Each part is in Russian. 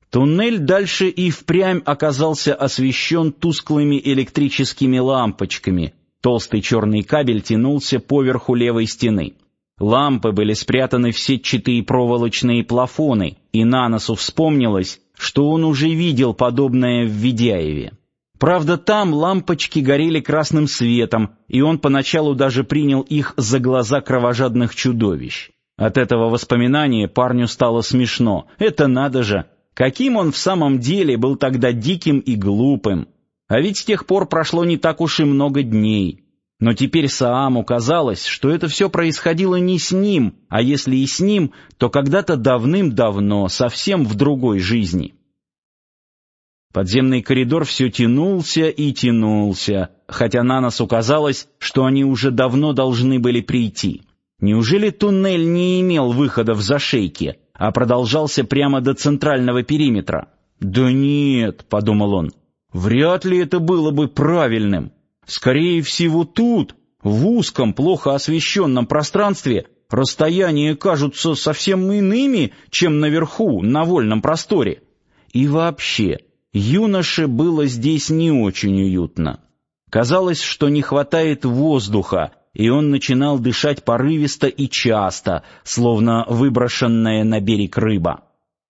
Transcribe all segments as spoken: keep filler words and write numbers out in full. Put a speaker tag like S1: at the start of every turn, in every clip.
S1: Туннель дальше и впрямь оказался освещен тусклыми электрическими лампочками. Толстый черный кабель тянулся поверху левой стены. Лампы были спрятаны в сетчатые проволочные плафоны, и Наносу вспомнилось, что он уже видел подобное в Ведяеве. Правда, там лампочки горели красным светом, и он поначалу даже принял их за глаза кровожадных чудовищ. От этого воспоминания парню стало смешно. Это надо же! Каким он в самом деле был тогда диким и глупым! А ведь с тех пор прошло не так уж и много дней. Но теперь Сааму казалось, что это все происходило не с ним, а если и с ним, то когда-то давным-давно, совсем в другой жизни. Подземный коридор все тянулся и тянулся, хотя Наносу казалось, что они уже давно должны были прийти. Неужели туннель не имел выхода в зашейки, а продолжался прямо до центрального периметра? «Да нет», — подумал он, — «вряд ли это было бы правильным. Скорее всего, тут, в узком, плохо освещенном пространстве, расстояния кажутся совсем иными, чем наверху, на вольном просторе. И вообще, юноше было здесь не очень уютно. Казалось, что не хватает воздуха, и он начинал дышать порывисто и часто, словно выброшенная на берег рыба.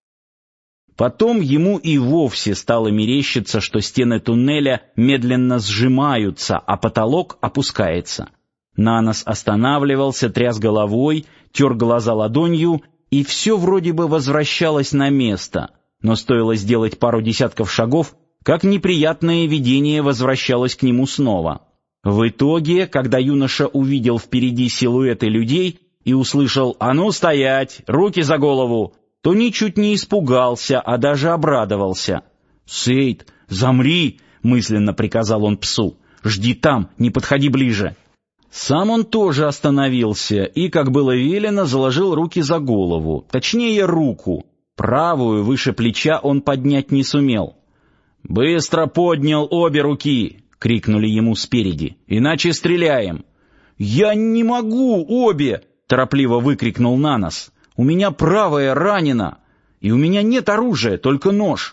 S1: Потом ему и вовсе стало мерещиться, что стены туннеля медленно сжимаются, а потолок опускается. Нанос останавливался, тряс головой, тер глаза ладонью, и все вроде бы возвращалось на место. Но стоило сделать пару десятков шагов, как неприятное видение возвращалось к нему снова. В итоге, когда юноша увидел впереди силуэты людей и услышал «А ну стоять! Руки за голову!», то ничуть не испугался, а даже обрадовался. «Сейд, замри!» — мысленно приказал он псу. «Жди там, не подходи ближе!» Сам он тоже остановился и, как было велено, заложил руки за голову, точнее руку. Правую выше плеча он поднять не сумел. «Быстро поднял обе руки!» — крикнули ему спереди. «Иначе стреляем!» «Я не могу обе!» — торопливо выкрикнул Нанос. «У меня правая ранена, и у меня нет оружия, только нож».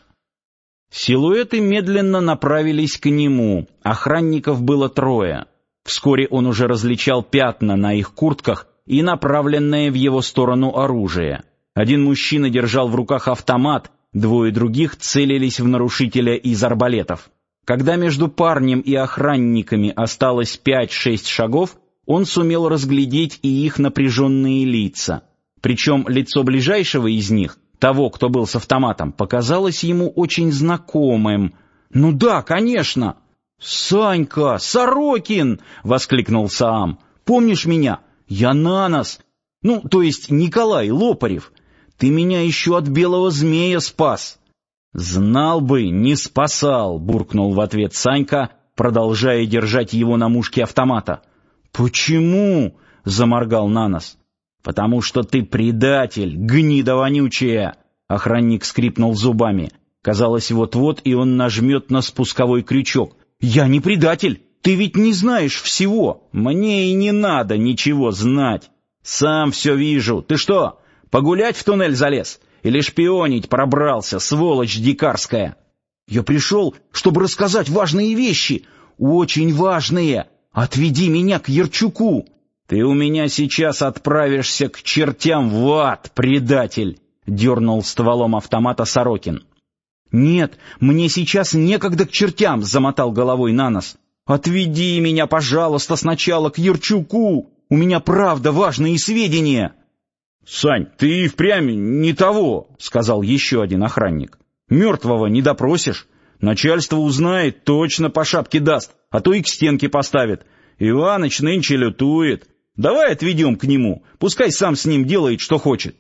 S1: Силуэты медленно направились к нему. Охранников было трое. Вскоре он уже различал пятна на их куртках и направленное в его сторону оружие. Один мужчина держал в руках автомат, двое других целились в нарушителя из арбалетов. Когда между парнем и охранниками осталось пять-шесть шагов, он сумел разглядеть и их напряженные лица. Причем лицо ближайшего из них, того, кто был с автоматом, показалось ему очень знакомым. «Ну да, конечно!» «Санька! Сорокин!» — воскликнул Саам. «Помнишь меня? Я Нанос. Ну, то есть Николай Лопарев. Ты меня еще от белого змея спас». «Знал бы, не спасал», — буркнул в ответ Санька, продолжая держать его на мушке автомата. «Почему?» — заморгал Нанос. «Потому что ты предатель, гнида вонючая!» Охранник скрипнул зубами. Казалось, вот-вот и он нажмет на спусковой крючок. «Я не предатель! Ты ведь не знаешь всего!» «Мне и не надо ничего знать! Сам все вижу! Ты что, погулять в туннель залез? Или шпионить пробрался, сволочь дикарская?» «Я пришел, чтобы рассказать важные вещи! Очень важные! Отведи меня к Ярчуку!» «Ты у меня сейчас отправишься к чертям в ад, предатель!» — дернул стволом автомата Сорокин. «Нет, мне сейчас некогда к чертям!» — замотал головой Нанос. «Отведи меня, пожалуйста, сначала к Ярчуку! У меня правда важные сведения!» «Сань, ты и впрямь не того!» — сказал еще один охранник. «Мертвого не допросишь. Начальство узнает, точно по шапке даст, а то и к стенке поставит. Иваныч нынче лютует. Давай отведем к нему, пускай сам с ним делает, что хочет».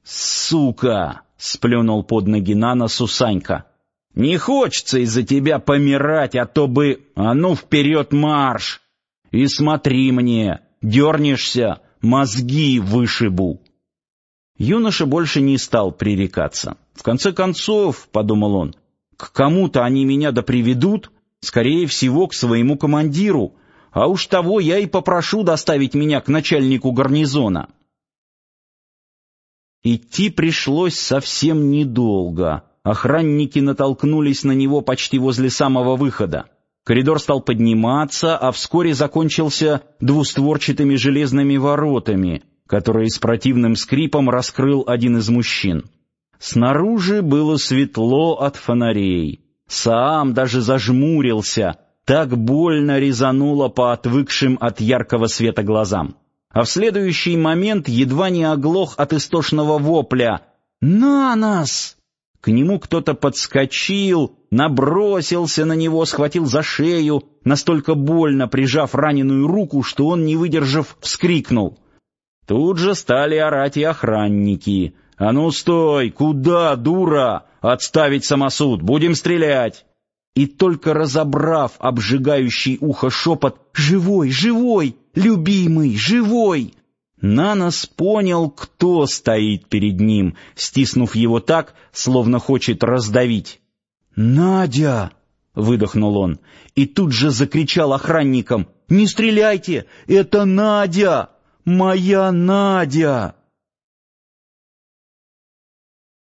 S1: «Сука!» — сплюнул под ноги Наносу Санька. «Не хочется из-за тебя помирать, а то бы... А ну, вперед марш! И смотри мне, дернешься, мозги вышибу». Юноша больше не стал пререкаться. «В конце концов, — подумал он, — к кому-то они меня да приведут, скорее всего, к своему командиру, а уж того я и попрошу доставить меня к начальнику гарнизона». Идти пришлось совсем недолго. охранники натолкнулись на него почти возле самого выхода. Коридор стал подниматься, а вскоре закончился двустворчатыми железными воротами, которые с противным скрипом раскрыл один из мужчин. Снаружи было светло от фонарей. Саам даже зажмурился, так больно резануло по отвыкшим от яркого света глазам. А в следующий момент едва не оглох от истошного вопля «На нас!». К нему кто-то подскочил, набросился на него, схватил за шею, настолько больно прижав раненую руку, что он, не выдержав, вскрикнул. Тут же стали орать и охранники. «А ну стой! Куда, дура? Отставить самосуд! Будем стрелять!» И только разобрав обжигающий ухо шепот «Живой! Живой! Любимый! Живой!», Нанос понял, кто стоит перед ним, стиснув его так, словно хочет раздавить. «Надя!» — выдохнул он, и тут же закричал охранникам: «Не стреляйте! Это Надя! Моя Надя!»